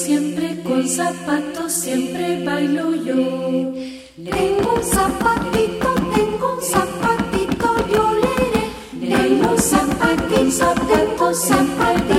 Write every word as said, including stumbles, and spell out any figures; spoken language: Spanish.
siempre con zapatos, siempre bailo yo. Tengo un zapatito, tengo un zapatito, yo le iré. Bailo siempre con zapatos, siempre